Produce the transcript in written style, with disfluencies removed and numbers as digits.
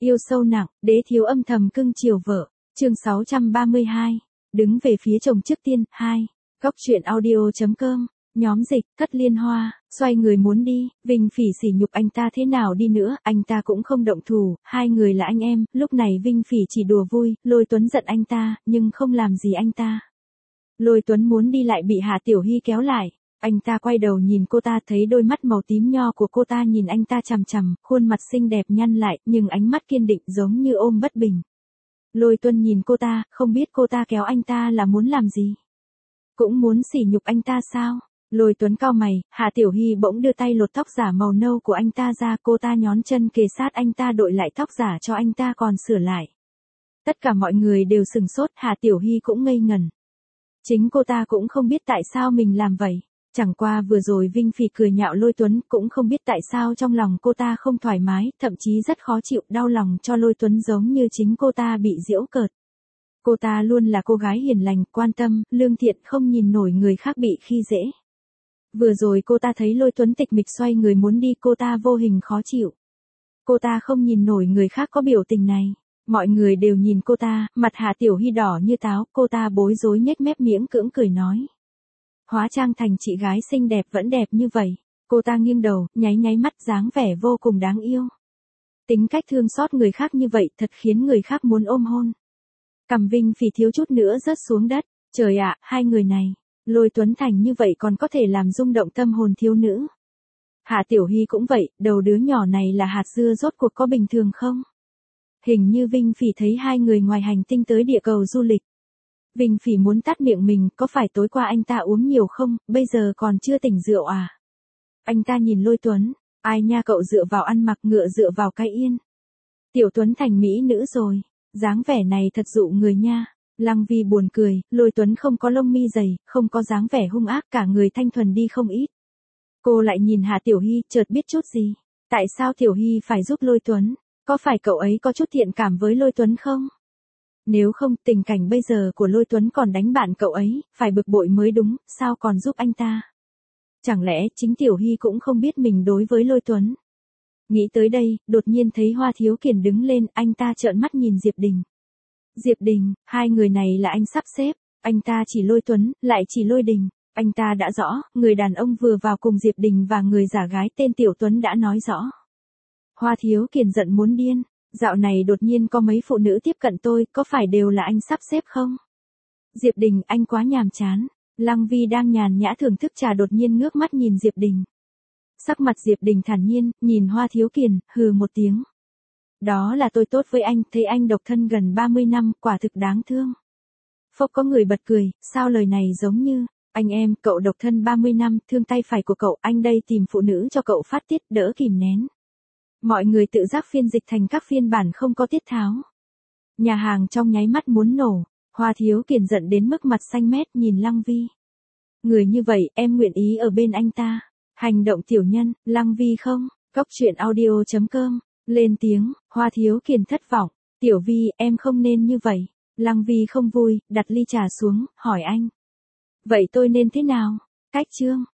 Yêu sâu nặng, đế thiếu âm thầm cưng chiều vợ. Chương 632. Đứng về phía chồng trước tiên. 2. Góc truyện audio.com. Nhóm dịch, Thất Liên Hoa, xoay người muốn đi, Vinh Phỉ sỉ nhục anh ta thế nào đi nữa, anh ta cũng không động thủ, hai người là anh em, lúc này Vinh Phỉ chỉ đùa vui, Lôi Tuấn giận anh ta, nhưng không làm gì anh ta. Lôi Tuấn muốn đi lại bị Hạ Tiểu Hy kéo lại, anh ta quay đầu nhìn cô ta thấy đôi mắt màu tím nho của cô ta nhìn anh ta chằm chằm, khuôn mặt xinh đẹp nhăn lại, nhưng ánh mắt kiên định giống như ôm bất bình. Lôi Tuấn nhìn cô ta, không biết cô ta kéo anh ta là muốn làm gì. Cũng muốn sỉ nhục anh ta sao? Lôi Tuấn cau mày, Hạ Tiểu Hy bỗng đưa tay lột tóc giả màu nâu của anh ta ra, cô ta nhón chân kề sát anh ta đội lại tóc giả cho anh ta còn sửa lại. Tất cả mọi người đều sừng sốt, Hạ Tiểu Hy cũng ngây ngẩn. Chính cô ta cũng không biết tại sao mình làm vậy. Chẳng qua vừa rồi Vinh Phỉ cười nhạo Lôi Tuấn, cũng không biết tại sao trong lòng cô ta không thoải mái, thậm chí rất khó chịu, đau lòng cho Lôi Tuấn giống như chính cô ta bị giễu cợt. Cô ta luôn là cô gái hiền lành, quan tâm, lương thiện, không nhìn nổi người khác bị khi dễ. Vừa rồi cô ta thấy Lôi Tuấn tịch mịch xoay người muốn đi, cô ta vô hình khó chịu. Cô ta không nhìn nổi người khác có biểu tình này. Mọi người đều nhìn cô ta, mặt Hạ Tiểu Hy đỏ như táo, cô ta bối rối nhếch mép miễn cưỡng cười nói. Hóa trang thành chị gái xinh đẹp vẫn đẹp như vậy. Cô ta nghiêng đầu, nháy nháy mắt, dáng vẻ vô cùng đáng yêu. Tính cách thương xót người khác như vậy thật khiến người khác muốn ôm hôn. Cằm Vinh Phỉ thiếu chút nữa rớt xuống đất. Trời ạ, hai người này. Lôi Tuấn thành như vậy còn có thể làm rung động tâm hồn thiếu nữ. Hạ Tiểu Hy cũng vậy, đầu đứa nhỏ này là hạt dưa rốt cuộc có bình thường không? Hình như Vinh Phỉ thấy hai người ngoài hành tinh tới địa cầu du lịch. Vinh Phỉ muốn tắt miệng mình, có phải tối qua anh ta uống nhiều không, bây giờ còn chưa tỉnh rượu à? Anh ta nhìn Lôi Tuấn, ai nha cậu dựa vào ăn mặc ngựa dựa vào cái yên. Tiểu Tuấn thành mỹ nữ rồi, dáng vẻ này thật dụ người nha. Lăng Vi buồn cười, Lôi Tuấn không có lông mi dày, không có dáng vẻ hung ác, cả người thanh thuần đi không ít. Cô lại nhìn Hạ Tiểu Hy, chợt biết chút gì. Tại sao Tiểu Hy phải giúp Lôi Tuấn? Có phải cậu ấy có chút thiện cảm với Lôi Tuấn không? Nếu không, tình cảnh bây giờ của Lôi Tuấn còn đánh bạn cậu ấy, phải bực bội mới đúng, sao còn giúp anh ta? Chẳng lẽ chính Tiểu Hy cũng không biết mình đối với Lôi Tuấn? Nghĩ tới đây, đột nhiên thấy Hoa Thiếu Kiền đứng lên, anh ta trợn mắt nhìn Diệp Đình. Diệp Đình, hai người này là anh sắp xếp, anh ta chỉ Lôi Tuấn, lại chỉ Lôi Đình. Anh ta đã rõ, người đàn ông vừa vào cùng Diệp Đình và người giả gái tên Tiểu Tuấn đã nói rõ. Hoa Thiếu Kiền giận muốn điên, dạo này đột nhiên có mấy phụ nữ tiếp cận tôi, có phải đều là anh sắp xếp không? Diệp Đình, anh quá nhàm chán. Lăng Vi đang nhàn nhã thưởng thức trà đột nhiên ngước mắt nhìn Diệp Đình. Sắc mặt Diệp Đình thản nhiên, nhìn Hoa Thiếu Kiền, hừ một tiếng. Đó là tôi tốt với anh, thấy anh độc thân gần 30 năm, quả thực đáng thương. Phốc có người bật cười, sao lời này giống như, anh em, cậu độc thân 30 năm, thương tay phải của cậu, anh đây tìm phụ nữ cho cậu phát tiết, đỡ kìm nén. Mọi người tự giác phiên dịch thành các phiên bản không có tiết tháo. Nhà hàng trong nháy mắt muốn nổ, Hoa Thiếu Kiền giận đến mức mặt xanh mét nhìn Lăng Vi. Người như vậy, em nguyện ý ở bên anh ta. Hành động tiểu nhân, Lăng Vi không, góc truyện audio.com. Lên tiếng, Hoa Thiếu Kiền thất vọng, Tiểu Vi, em không nên như vậy. Lăng Vi không vui, đặt ly trà xuống, hỏi anh. Vậy tôi nên thế nào? Cách chương.